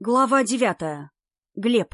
Глава 9. Глеб.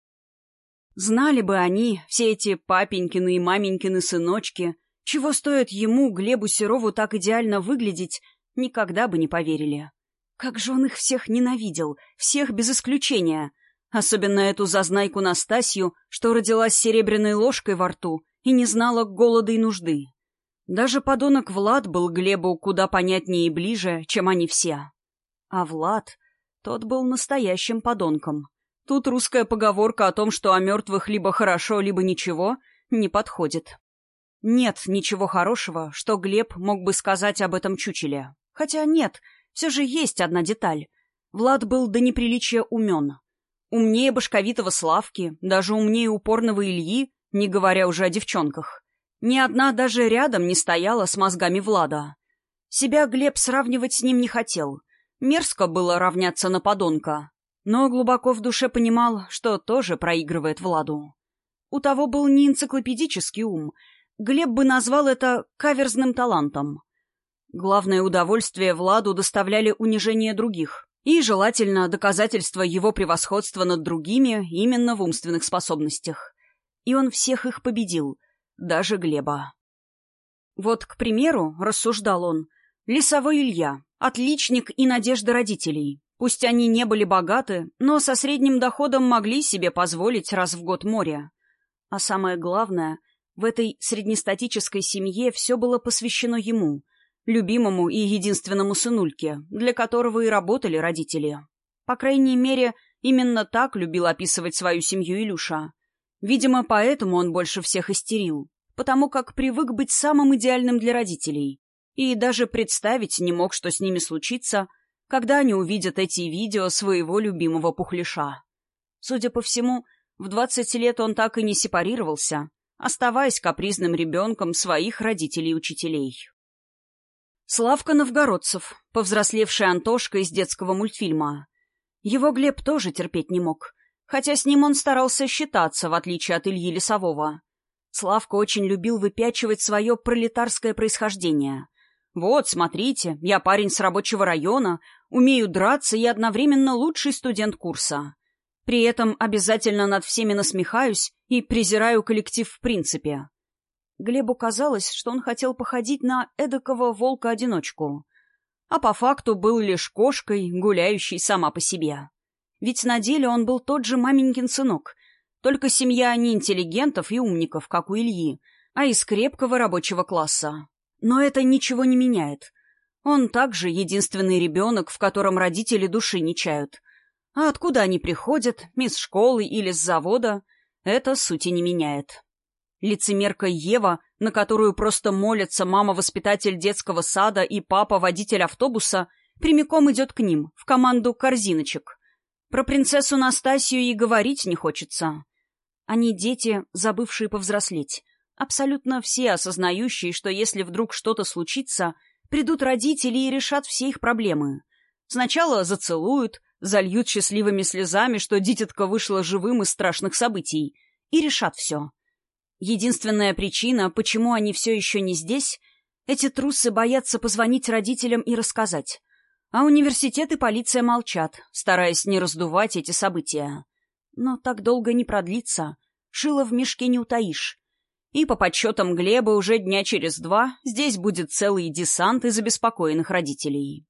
Знали бы они, все эти папенькины и маменькины сыночки, чего стоит ему, Глебу Серову, так идеально выглядеть, никогда бы не поверили. Как же он их всех ненавидел, всех без исключения. Особенно эту зазнайку Настасью, что родилась с серебряной ложкой во рту и не знала голода и нужды. Даже подонок Влад был Глебу куда понятнее и ближе, чем они все. А Влад... Тот был настоящим подонком. Тут русская поговорка о том, что о мертвых либо хорошо, либо ничего, не подходит. Нет ничего хорошего, что Глеб мог бы сказать об этом чучеле. Хотя нет, все же есть одна деталь. Влад был до неприличия умен. Умнее башковитого Славки, даже умнее упорного Ильи, не говоря уже о девчонках. Ни одна даже рядом не стояла с мозгами Влада. Себя Глеб сравнивать с ним не хотел. Мерзко было равняться на подонка, но глубоко в душе понимал, что тоже проигрывает Владу. У того был не энциклопедический ум, Глеб бы назвал это каверзным талантом. Главное удовольствие Владу доставляли унижение других, и, желательно, доказательство его превосходства над другими именно в умственных способностях. И он всех их победил, даже Глеба. Вот, к примеру, рассуждал он, Лесовой Илья — отличник и надежда родителей. Пусть они не были богаты, но со средним доходом могли себе позволить раз в год море. А самое главное, в этой среднестатической семье все было посвящено ему, любимому и единственному сынульке, для которого и работали родители. По крайней мере, именно так любил описывать свою семью Илюша. Видимо, поэтому он больше всех истерил, потому как привык быть самым идеальным для родителей. И даже представить не мог, что с ними случится, когда они увидят эти видео своего любимого пухляша. Судя по всему, в 20 лет он так и не сепарировался, оставаясь капризным ребенком своих родителей-учителей. Славка Новгородцев, повзрослевший Антошка из детского мультфильма. Его Глеб тоже терпеть не мог, хотя с ним он старался считаться, в отличие от Ильи Лесового. Славка очень любил выпячивать свое пролетарское происхождение. «Вот, смотрите, я парень с рабочего района, умею драться и одновременно лучший студент курса. При этом обязательно над всеми насмехаюсь и презираю коллектив в принципе». Глебу казалось, что он хотел походить на эдакого волка-одиночку, а по факту был лишь кошкой, гуляющей сама по себе. Ведь на деле он был тот же маменькин сынок, только семья не интеллигентов и умников, как у Ильи, а из крепкого рабочего класса. Но это ничего не меняет. Он также единственный ребенок, в котором родители души не чают. А откуда они приходят, из школы или с завода, это сути не меняет. Лицемерка Ева, на которую просто молятся мама-воспитатель детского сада и папа-водитель автобуса, прямиком идет к ним, в команду корзиночек. Про принцессу Настасью и говорить не хочется. Они дети, забывшие повзрослеть. Абсолютно все осознающие, что если вдруг что-то случится, придут родители и решат все их проблемы. Сначала зацелуют, зальют счастливыми слезами, что дитятко вышло живым из страшных событий, и решат все. Единственная причина, почему они все еще не здесь, эти трусы боятся позвонить родителям и рассказать. А университет и полиция молчат, стараясь не раздувать эти события. Но так долго не продлится, шило в мешке не утаишь. И по подсчетам Глеба уже дня через 2 здесь будет целый десант из обеспокоенных родителей.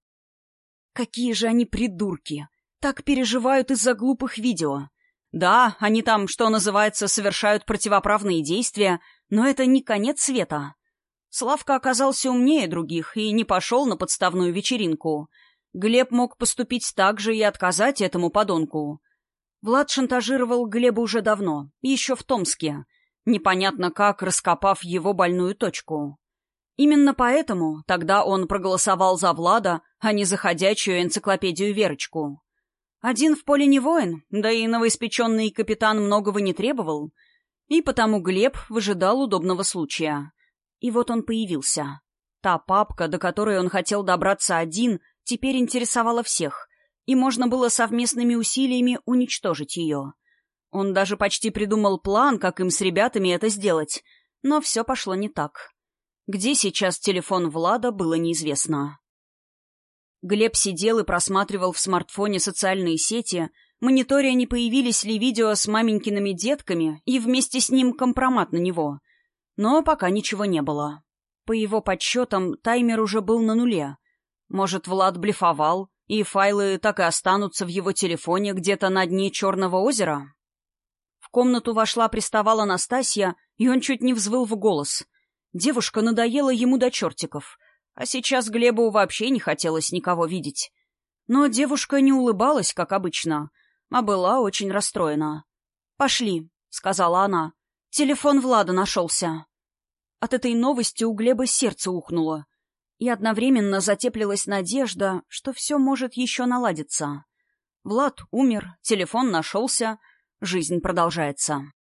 Какие же они придурки! Так переживают из-за глупых видео. Да, они там, что называется, совершают противоправные действия, но это не конец света. Славка оказался умнее других и не пошел на подставную вечеринку. Глеб мог поступить так же и отказать этому подонку. Влад шантажировал Глеба уже давно, еще в Томске, непонятно как раскопав его больную точку. Именно поэтому тогда он проголосовал за Влада, а не за ходячую энциклопедию Верочку. Один в поле не воин, да и новоиспеченный капитан многого не требовал, и потому Глеб выжидал удобного случая. И вот он появился. Та папка, до которой он хотел добраться один, теперь интересовала всех, и можно было совместными усилиями уничтожить ее. Он даже почти придумал план, как им с ребятами это сделать, но все пошло не так. Где сейчас телефон Влада, было неизвестно. Глеб сидел и просматривал в смартфоне социальные сети, мониторя, не появились ли видео с маменькиными детками и вместе с ним компромат на него. Но пока ничего не было. По его подсчетам, таймер уже был на нуле. Может, Влад блефовал, и файлы так и останутся в его телефоне где-то на дне Черного озера? В комнату вошла приставала Настасья, и он чуть не взвыл в голос. Девушка надоела ему до чертиков, а сейчас Глебу вообще не хотелось никого видеть. Но девушка не улыбалась, как обычно, а была очень расстроена. «Пошли», — сказала она. «Телефон Влада нашелся». От этой новости у Глеба сердце ухнуло. И одновременно затеплилась надежда, что все может еще наладиться. Влад умер, телефон нашелся, жизнь продолжается.